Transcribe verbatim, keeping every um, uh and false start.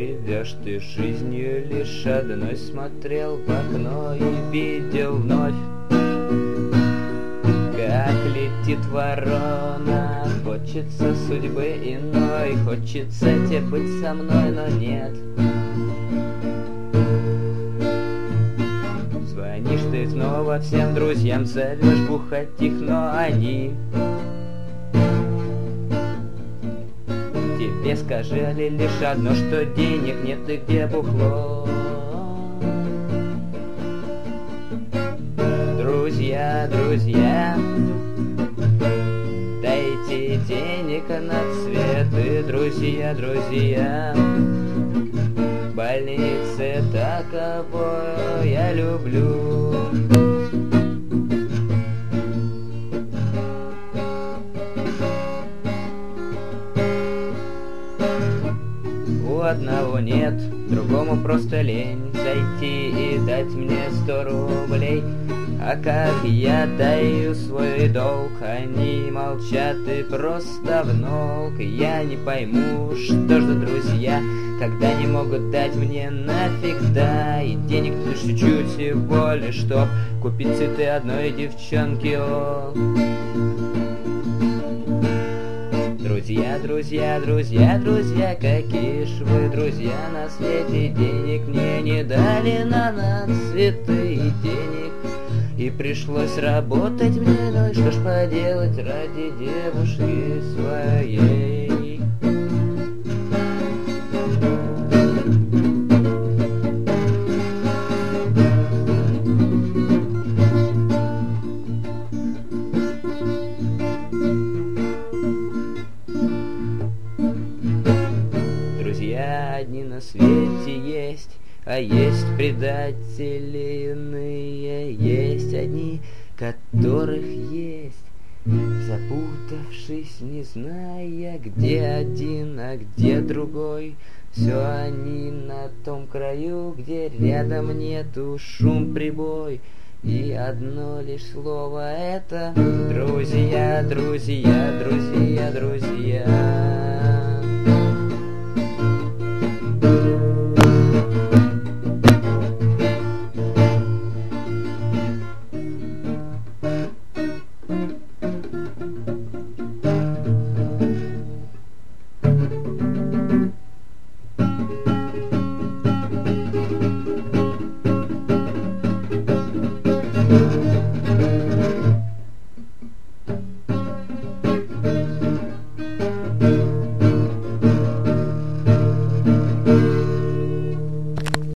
живешь ты жизнью лишь одной, смотрел в окно и видел вновь, как летит ворона. Хочется судьбы иной, хочется тебе быть со мной, но нет. Звонишь ты снова всем друзьям, зовешь бухать их, но они тебе сказали лишь одно, что денег нет и где бухло. Друзья, друзья, дайте денег на цветы. Друзья, друзья, в больнице так, кого я люблю. У одного нет, другому просто лень зайти и дать мне сто рублей. А как я даю свой долг, они молчат и просто в нолг. Я не пойму, что ж за друзья, когда не могут дать мне навсегда и денег лишь чуть-чуть всего лишь, чтоб купить цветы одной девчонке. О, друзья, друзья, друзья, друзья, какие ж вы друзья на свете. Денег мне не дали на нас цветы и денег, и пришлось работать мне, ну и что ж поделать ради девушки своей. Друзья одни на свете есть, а есть предатели иные, есть одни, которых есть, запутавшись, не зная, где один, а где другой. Все они на том краю, где рядом нету шум, прибой. И одно лишь слово — это друзья, друзья, друзья, друзья.